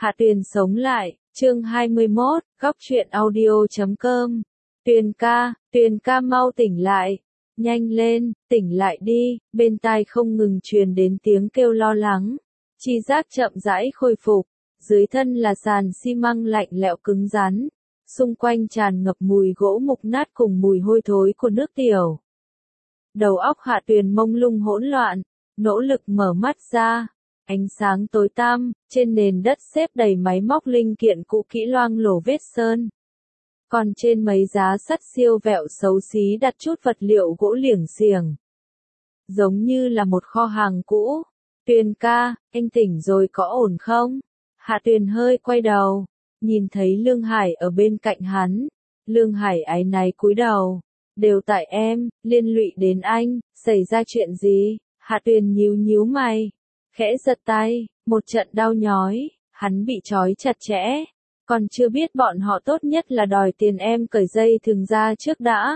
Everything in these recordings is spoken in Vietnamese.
Hạ Tuyền sống lại, chương 21, góc truyện audio.com. Tuyền ca mau tỉnh lại, nhanh lên, tỉnh lại đi, bên tai không ngừng truyền đến tiếng kêu lo lắng. Chi giác chậm rãi khôi phục, dưới thân là sàn xi măng lạnh lẽo cứng rắn, xung quanh tràn ngập mùi gỗ mục nát cùng mùi hôi thối của nước tiểu. Đầu óc Hạ Tuyền mông lung hỗn loạn, nỗ lực mở mắt ra. Ánh sáng tối tăm, trên nền đất xếp đầy máy móc linh kiện cũ kỹ loang lổ vết sơn. Còn trên mấy giá sắt siêu vẹo xấu xí đặt chút vật liệu gỗ liểng xiềng. Giống như là một kho hàng cũ. Tuyền ca, anh tỉnh rồi có ổn không? Hạ Tuyền hơi quay đầu, nhìn thấy Lương Hải ở bên cạnh hắn. Lương Hải áy náy cúi đầu. Đều tại em, liên lụy đến anh, xảy ra chuyện gì? Hạ Tuyền nhíu mày. Khẽ giật tay, một trận đau nhói, hắn bị trói chặt chẽ. Còn chưa biết bọn họ tốt nhất là đòi tiền em cởi dây thừng ra trước đã.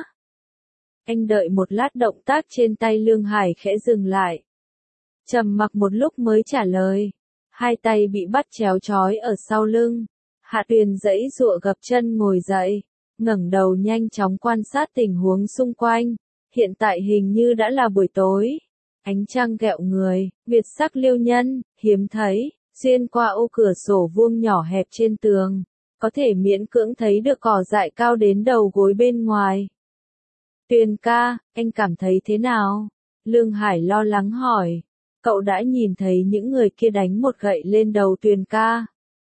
Anh đợi một lát, động tác trên tay Lương Hải khẽ dừng lại. Trầm mặc một lúc mới trả lời. Hai tay bị bắt chéo trói ở sau lưng. Hạ Tuyền giãy giụa gập chân ngồi dậy, ngẩng đầu nhanh chóng quan sát tình huống xung quanh. Hiện tại hình như đã là buổi tối. Ánh trăng gẹo người, việt sắc liêu nhân, hiếm thấy, xuyên qua ô cửa sổ vuông nhỏ hẹp trên tường, có thể miễn cưỡng thấy được cỏ dại cao đến đầu gối bên ngoài. Tuyền ca, anh cảm thấy thế nào? Lương Hải lo lắng hỏi. Cậu đã nhìn thấy những người kia đánh một gậy lên đầu Tuyền ca.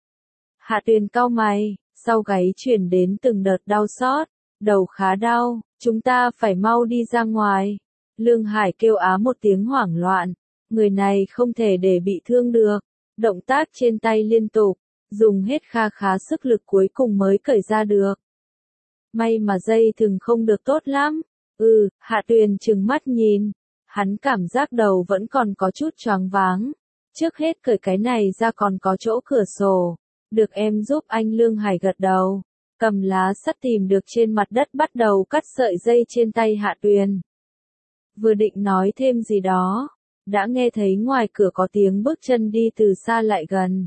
Hạ Tuyền cau mày, sau gáy truyền đến từng đợt đau xót, đầu khá đau, chúng ta phải mau đi ra ngoài. Lương Hải kêu á một tiếng hoảng loạn, người này không thể để bị thương được, động tác trên tay liên tục, dùng hết khá sức lực cuối cùng mới cởi ra được. May mà dây thừng không được tốt lắm, Hạ Tuyền trừng mắt nhìn, hắn cảm giác đầu vẫn còn có chút choáng váng, trước hết cởi cái này ra còn có chỗ cửa sổ, được em giúp anh. Lương Hải gật đầu, cầm lá sắt tìm được trên mặt đất bắt đầu cắt sợi dây trên tay Hạ Tuyền. Vừa định nói thêm gì đó, đã nghe thấy ngoài cửa có tiếng bước chân đi từ xa lại gần.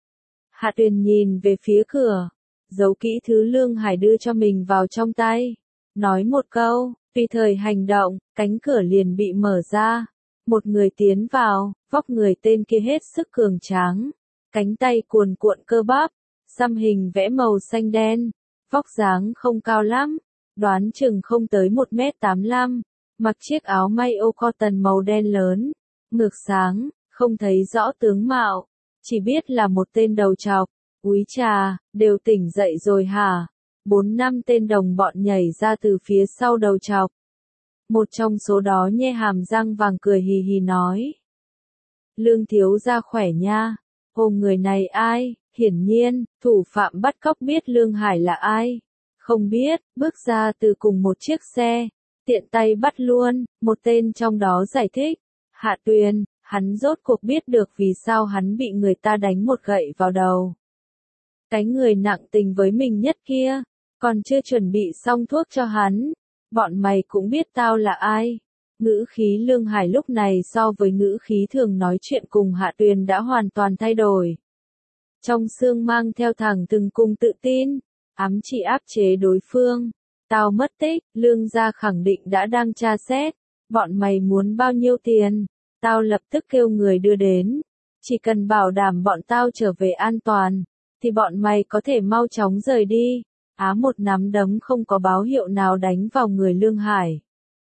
Hạ Tuyền nhìn về phía cửa, giấu kỹ thứ Lương Hải đưa cho mình vào trong tay, nói một câu, tùy thời hành động, cánh cửa liền bị mở ra. Một người tiến vào, vóc người tên kia hết sức cường tráng, cánh tay cuồn cuộn cơ bắp, xăm hình vẽ màu xanh đen, vóc dáng không cao lắm, đoán chừng không tới 1m85. Mặc chiếc áo may ô cotton màu đen lớn, ngực sáng, không thấy rõ tướng mạo, chỉ biết là một tên đầu trọc. Úi trà, đều tỉnh dậy rồi hả? 4-5 tên đồng bọn nhảy ra từ phía sau đầu trọc. Một trong số đó nhe hàm răng vàng cười hì hì nói. Lương thiếu gia khỏe nha, hôm người này ai? Hiển nhiên, thủ phạm bắt cóc biết Lương Hải là ai. Không biết, bước ra từ cùng một chiếc xe. Tiện tay bắt luôn, một tên trong đó giải thích. Hạ Tuyền, hắn rốt cuộc biết được vì sao hắn bị người ta đánh một gậy vào đầu. Cái người nặng tình với mình nhất kia, còn chưa chuẩn bị xong thuốc cho hắn. Bọn mày cũng biết tao là ai. Ngữ khí Lương Hải lúc này so với ngữ khí thường nói chuyện cùng Hạ Tuyền đã hoàn toàn thay đổi. Trong xương mang theo thẳng từng cùng tự tin, ám chỉ áp chế đối phương. Tao mất tích, Lương gia khẳng định đã đang tra xét. Bọn mày muốn bao nhiêu tiền? Tao lập tức kêu người đưa đến. Chỉ cần bảo đảm bọn tao trở về an toàn, thì bọn mày có thể mau chóng rời đi. Một nắm đấm không có báo hiệu nào đánh vào người Lương Hải.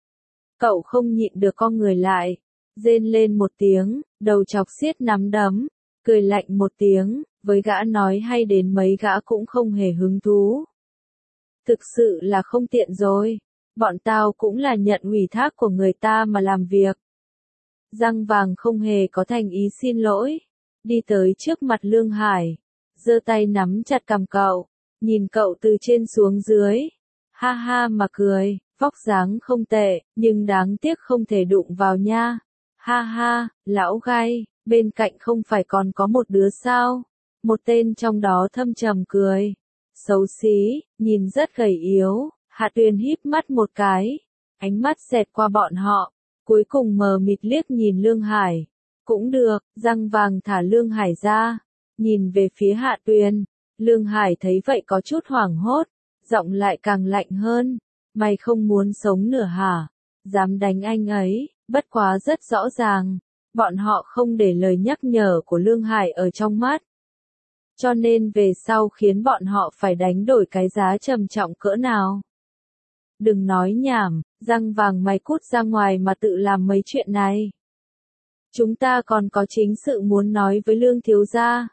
Cậu không nhịn được con người lại, rên lên một tiếng, đầu chọc xiết nắm đấm, cười lạnh một tiếng, với gã nói hay đến mấy gã cũng không hề hứng thú. Thực sự là không tiện rồi, bọn tao cũng là nhận ủy thác của người ta mà làm việc. Răng vàng không hề có thành ý xin lỗi, đi tới trước mặt Lương Hải, giơ tay nắm chặt cằm cậu, nhìn cậu từ trên xuống dưới, ha ha mà cười, vóc dáng không tệ, nhưng đáng tiếc không thể đụng vào nha. Ha ha, lão gai, bên cạnh không phải còn có một đứa sao? Một tên trong đó thâm trầm cười. Xấu xí, nhìn rất gầy yếu. Hạ Tuyền híp mắt một cái, ánh mắt xẹt qua bọn họ, cuối cùng mờ mịt liếc nhìn Lương Hải. Cũng được, răng vàng thả Lương Hải ra, nhìn về phía Hạ Tuyền. Lương Hải thấy vậy có chút hoảng hốt, giọng lại càng lạnh hơn. Mày không muốn sống nữa hả? Dám đánh anh ấy, bất quá rất rõ ràng. Bọn họ không để lời nhắc nhở của Lương Hải ở trong mắt. Cho nên về sau khiến bọn họ phải đánh đổi cái giá trầm trọng cỡ nào. Đừng nói nhảm, răng vàng mày cút ra ngoài mà tự làm mấy chuyện này. Chúng ta còn có chính sự muốn nói với Lương thiếu gia.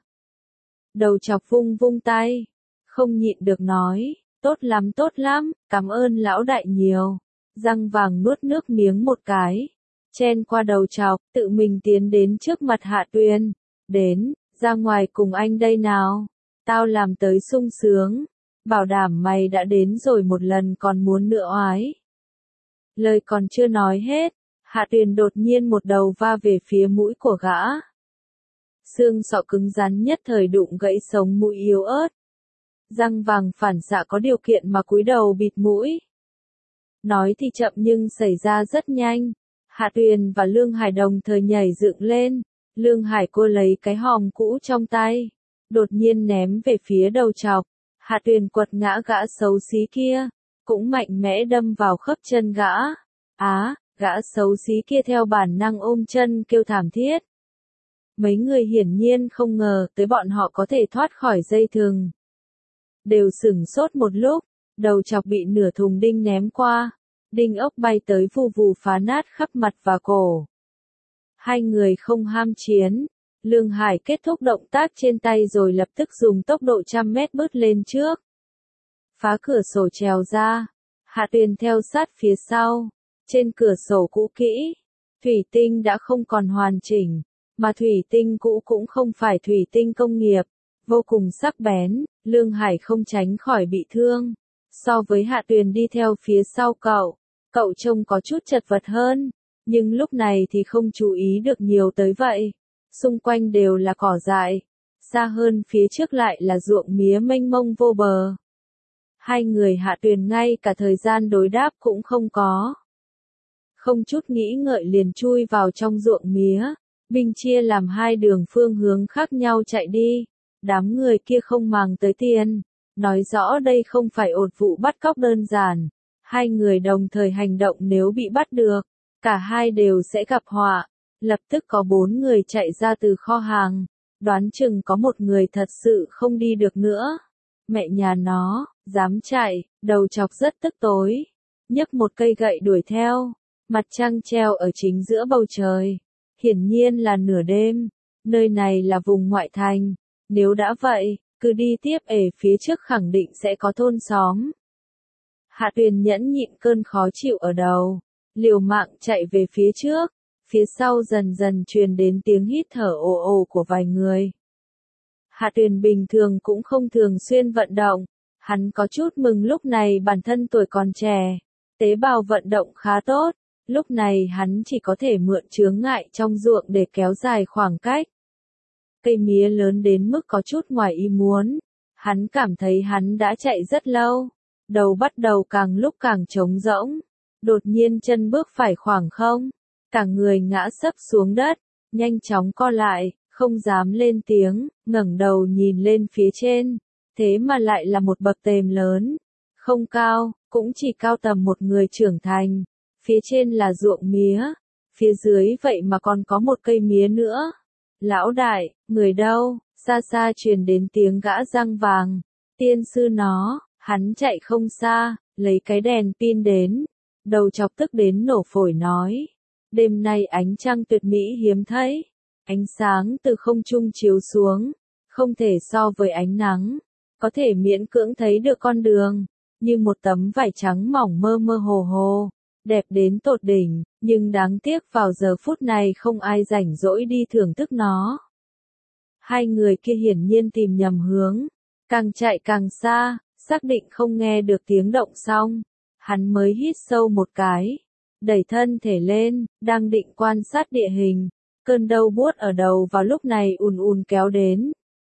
Đầu chọc vung vung tay, không nhịn được nói, tốt lắm, cảm ơn lão đại nhiều. Răng vàng nuốt nước miếng một cái, chen qua đầu chọc, tự mình tiến đến trước mặt Hạ Tuyền. Đến, ra ngoài cùng anh đây nào, tao làm tới sung sướng, bảo đảm mày đã đến rồi một lần còn muốn nữa oái. Lời còn chưa nói hết, Hạ Tuyền đột nhiên một đầu va về phía mũi của gã. Xương sọ cứng rắn nhất thời đụng gãy sống mũi yếu ớt. Răng vàng phản xạ có điều kiện mà cúi đầu bịt mũi. Nói thì chậm nhưng xảy ra rất nhanh. Hạ Tuyền và Lương Hải đồng thời nhảy dựng lên. Lương Hải cô lấy cái hòm cũ trong tay, đột nhiên ném về phía đầu chọc. Hạ Tuyền quật ngã gã xấu xí kia, cũng mạnh mẽ đâm vào khớp chân gã. Gã xấu xí kia theo bản năng ôm chân kêu thảm thiết. Mấy người hiển nhiên không ngờ tới bọn họ có thể thoát khỏi dây thừng. Đều sửng sốt một lúc, đầu chọc bị nửa thùng đinh ném qua. Đinh ốc bay tới vù vù phá nát khắp mặt và cổ. Hai người không ham chiến. Lương Hải kết thúc động tác trên tay rồi lập tức dùng tốc độ 100 mét bước lên trước. Phá cửa sổ trèo ra. Hạ Tuyền theo sát phía sau. Trên cửa sổ cũ kỹ, thủy tinh đã không còn hoàn chỉnh, mà thủy tinh cũ cũng không phải thủy tinh công nghiệp, vô cùng sắc bén. Lương Hải không tránh khỏi bị thương. So với Hạ Tuyền đi theo phía sau cậu trông có chút chật vật hơn, nhưng lúc này thì không chú ý được nhiều tới vậy. Xung quanh đều là cỏ dại, xa hơn phía trước lại là ruộng mía mênh mông vô bờ. Hai người Hạ Tuyền ngay cả thời gian đối đáp cũng không có. Không chút nghĩ ngợi liền chui vào trong ruộng mía, binh chia làm hai đường phương hướng khác nhau chạy đi. Đám người kia không màng tới tiền, nói rõ đây không phải một vụ bắt cóc đơn giản. Hai người đồng thời hành động nếu bị bắt được, cả hai đều sẽ gặp họa. Lập tức có 4 người chạy ra từ kho hàng, đoán chừng có một người thật sự không đi được nữa. Mẹ nhà nó, dám chạy, đầu chọc rất tức tối, nhấc một cây gậy đuổi theo. Mặt trăng treo ở chính giữa bầu trời, hiển nhiên là nửa đêm, nơi này là vùng ngoại thành, nếu đã vậy, cứ đi tiếp phía trước khẳng định sẽ có thôn xóm. Hạ Tuyền nhẫn nhịn cơn khó chịu ở đầu, liều mạng chạy về phía trước, phía sau dần dần truyền đến tiếng hít thở ồ ồ của vài người. Hạ Tuyền bình thường cũng không thường xuyên vận động, hắn có chút mừng lúc này bản thân tuổi còn trẻ, tế bào vận động khá tốt. Lúc này hắn chỉ có thể mượn chướng ngại trong ruộng để kéo dài khoảng cách. Cây mía lớn đến mức có chút ngoài ý muốn. Hắn cảm thấy hắn đã chạy rất lâu. Đầu bắt đầu càng lúc càng trống rỗng. Đột nhiên chân bước phải khoảng không. Cả người ngã sấp xuống đất. Nhanh chóng co lại, không dám lên tiếng, ngẩng đầu nhìn lên phía trên. Thế mà lại là một bậc thềm lớn. Không cao, cũng chỉ cao tầm một người trưởng thành. Phía trên là ruộng mía, phía dưới vậy mà còn có một cây mía nữa. Lão đại, người đâu? Xa xa truyền đến tiếng gã răng vàng. Tiên sư nó, hắn chạy không xa, lấy cái đèn pin đến. Đầu chọc tức đến nổ phổi nói. Đêm nay ánh trăng tuyệt mỹ hiếm thấy. Ánh sáng từ không trung chiếu xuống, không thể so với ánh nắng. Có thể miễn cưỡng thấy được con đường, như một tấm vải trắng mỏng mơ mơ hồ hồ. Đẹp đến tột đỉnh, nhưng đáng tiếc vào giờ phút này không ai rảnh rỗi đi thưởng thức nó. Hai người kia hiển nhiên tìm nhầm hướng, càng chạy càng xa, xác định không nghe được tiếng động xong, hắn mới hít sâu một cái, đẩy thân thể lên, đang định quan sát địa hình, cơn đau buốt ở đầu vào lúc này ùn ùn kéo đến.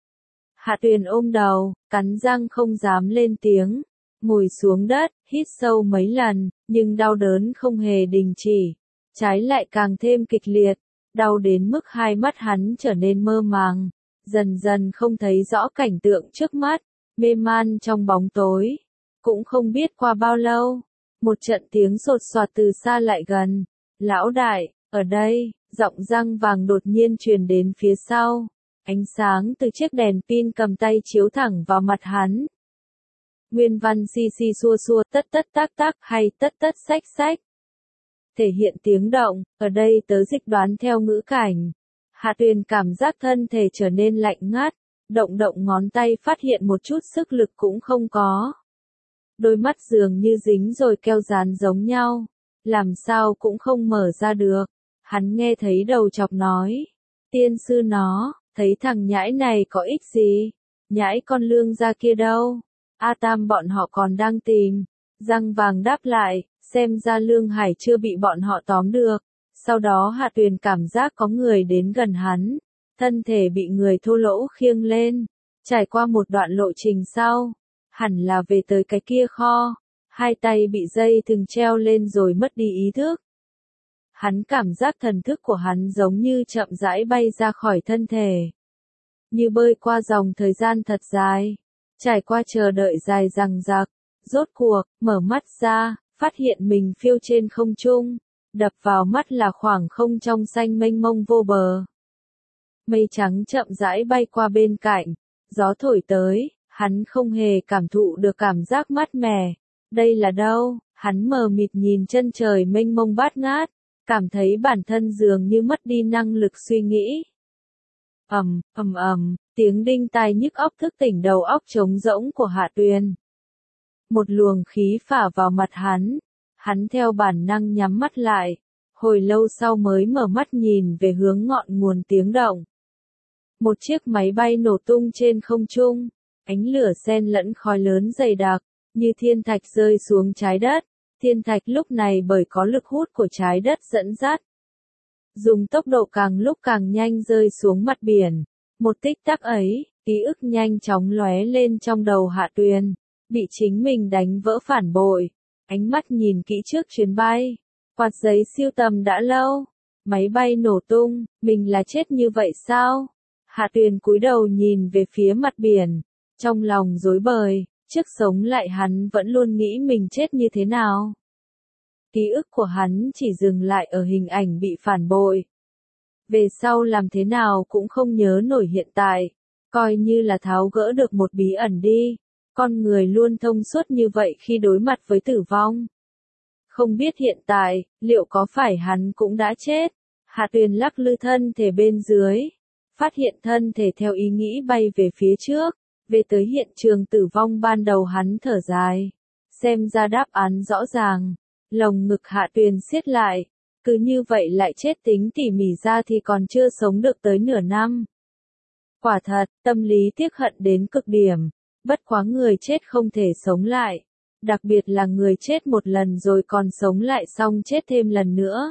Hạ Tuyền ôm đầu, cắn răng không dám lên tiếng. Ngồi xuống đất, hít sâu mấy lần, nhưng đau đớn không hề đình chỉ, trái lại càng thêm kịch liệt, đau đến mức hai mắt hắn trở nên mơ màng, dần dần không thấy rõ cảnh tượng trước mắt, mê man trong bóng tối. Cũng không biết qua bao lâu, một trận tiếng sột soạt từ xa lại gần. Lão đại, ở đây, giọng răng vàng đột nhiên truyền đến phía sau. Ánh sáng từ chiếc đèn pin cầm tay chiếu thẳng vào mặt hắn. Nguyên văn xi xi xua xua tất tất tác tác hay tất tất xách xách. Thể hiện tiếng động, ở đây tớ dịch đoán theo ngữ cảnh. Hạ Tuyền cảm giác thân thể trở nên lạnh ngắt, động động ngón tay phát hiện một chút sức lực cũng không có. Đôi mắt dường như dính rồi keo dán giống nhau, làm sao cũng không mở ra được. Hắn nghe thấy đầu chọc nói, tiên sư nó, thấy thằng nhãi này có ích gì, nhãi con Lương gia kia đâu, A Tam bọn họ còn đang tìm. Răng vàng đáp lại, xem ra Lương Hải chưa bị bọn họ tóm được. Sau đó Hạ Tuyền cảm giác có người đến gần hắn, thân thể bị người thô lỗ khiêng lên, trải qua một đoạn lộ trình sau, hẳn là về tới cái kia kho, hai tay bị dây thừng treo lên rồi mất đi ý thức. Hắn cảm giác thần thức của hắn giống như chậm rãi bay ra khỏi thân thể, như bơi qua dòng thời gian thật dài, trải qua chờ đợi dài dằng dặc, rốt cuộc, mở mắt ra, phát hiện mình phiêu trên không trung. Đập vào mắt là khoảng không trong xanh mênh mông vô bờ. Mây trắng chậm rãi bay qua bên cạnh, gió thổi tới, hắn không hề cảm thụ được cảm giác mát mẻ. Đây là đâu? Hắn mờ mịt nhìn chân trời mênh mông bát ngát, cảm thấy bản thân dường như mất đi năng lực suy nghĩ. Tiếng đinh tai nhức óc thức tỉnh đầu óc trống rỗng của Hạ Tuyền. Một luồng khí phả vào mặt hắn theo bản năng nhắm mắt lại, hồi lâu sau mới mở mắt nhìn về hướng ngọn nguồn tiếng động. Một chiếc máy bay nổ tung trên không trung, ánh lửa xen lẫn khói lớn dày đặc, như thiên thạch rơi xuống trái đất. Thiên thạch lúc này bởi có lực hút của trái đất dẫn dắt, dùng tốc độ càng lúc càng nhanh rơi xuống mặt biển. Một tích tắc ấy, ký ức nhanh chóng lóe lên trong đầu Hạ Tuyền, bị chính mình đánh vỡ phản bội. Ánh mắt nhìn kỹ trước chuyến bay, quạt giấy siêu tầm đã lâu, máy bay nổ tung, mình là chết như vậy sao? Hạ Tuyền cúi đầu nhìn về phía mặt biển, trong lòng rối bời, trước sống lại hắn vẫn luôn nghĩ mình chết như thế nào. Ký ức của hắn chỉ dừng lại ở hình ảnh bị phản bội. Về sau làm thế nào cũng không nhớ nổi hiện tại, coi như là tháo gỡ được một bí ẩn đi. Con người luôn thông suốt như vậy khi đối mặt với tử vong. Không biết hiện tại, liệu có phải hắn cũng đã chết? Hạ Tuyền lắc lư thân thể bên dưới, phát hiện thân thể theo ý nghĩ bay về phía trước, về tới hiện trường tử vong ban đầu hắn thở dài. Xem ra đáp án rõ ràng, lồng ngực Hạ Tuyền siết lại, cứ như vậy lại chết tính tỉ mỉ ra thì còn chưa sống được tới nửa năm. Quả thật, tâm lý tiếc hận đến cực điểm. Bất quá người chết không thể sống lại, đặc biệt là người chết một lần rồi còn sống lại xong chết thêm lần nữa.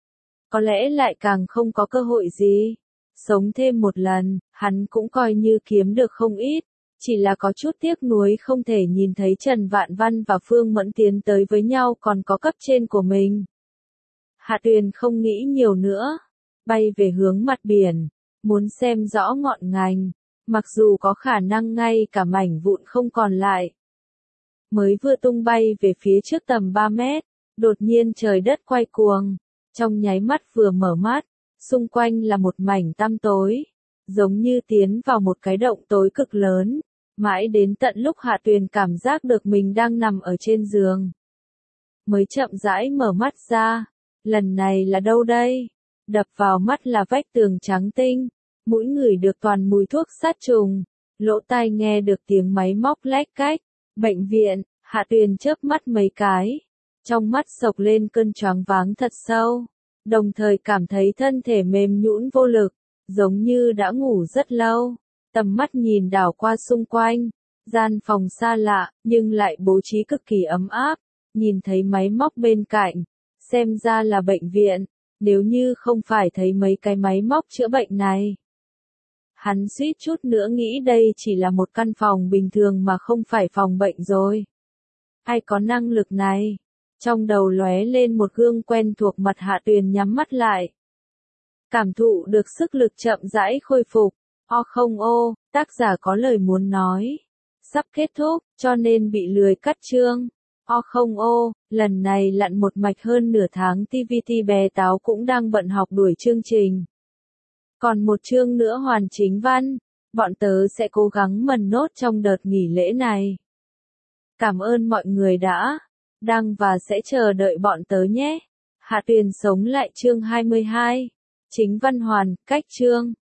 Có lẽ lại càng không có cơ hội gì. Sống thêm một lần, hắn cũng coi như kiếm được không ít, chỉ là có chút tiếc nuối không thể nhìn thấy Trần Vạn Văn và Phương Mẫn tiến tới với nhau còn có cấp trên của mình. Hạ Tuyền không nghĩ nhiều nữa, bay về hướng mặt biển, muốn xem rõ ngọn ngành. Mặc dù có khả năng ngay cả mảnh vụn không còn lại. Mới vừa tung bay về phía trước tầm 3 mét, đột nhiên trời đất quay cuồng. Trong nháy mắt vừa mở mắt, xung quanh là một mảnh tăm tối, giống như tiến vào một cái động tối cực lớn. Mãi đến tận lúc Hạ Tuyền cảm giác được mình đang nằm ở trên giường, mới chậm rãi mở mắt ra. Lần này là đâu đây? Đập vào mắt là vách tường trắng tinh. Mũi ngửi được toàn mùi thuốc sát trùng, lỗ tai nghe được tiếng máy móc lách cách. Bệnh viện, Hạ Tuyền chớp mắt mấy cái, trong mắt sộc lên cơn choáng váng thật sâu, đồng thời cảm thấy thân thể mềm nhũn vô lực, giống như đã ngủ rất lâu. Tầm mắt nhìn đảo qua xung quanh, gian phòng xa lạ, nhưng lại bố trí cực kỳ ấm áp, nhìn thấy máy móc bên cạnh, xem ra là bệnh viện, nếu như không phải thấy mấy cái máy móc chữa bệnh này. Hắn suýt chút nữa nghĩ đây chỉ là một căn phòng bình thường mà không phải phòng bệnh rồi. Ai có năng lực này? Trong đầu lóe lên một gương quen thuộc, mặt Hạ Tuyền nhắm mắt lại. Cảm thụ được sức lực chậm rãi khôi phục, O không ô, tác giả có lời muốn nói. Sắp kết thúc, cho nên bị lười cắt chương. O không ô, lần này lặn một mạch hơn nửa tháng TVT bé táo cũng đang bận học đuổi chương trình. Còn một chương nữa hoàn chính văn, bọn tớ sẽ cố gắng mần nốt trong đợt nghỉ lễ này. Cảm ơn mọi người đã đăng và sẽ chờ đợi bọn tớ nhé. Hạ Tuyền sống lại chương 22. Chính văn hoàn, cách chương.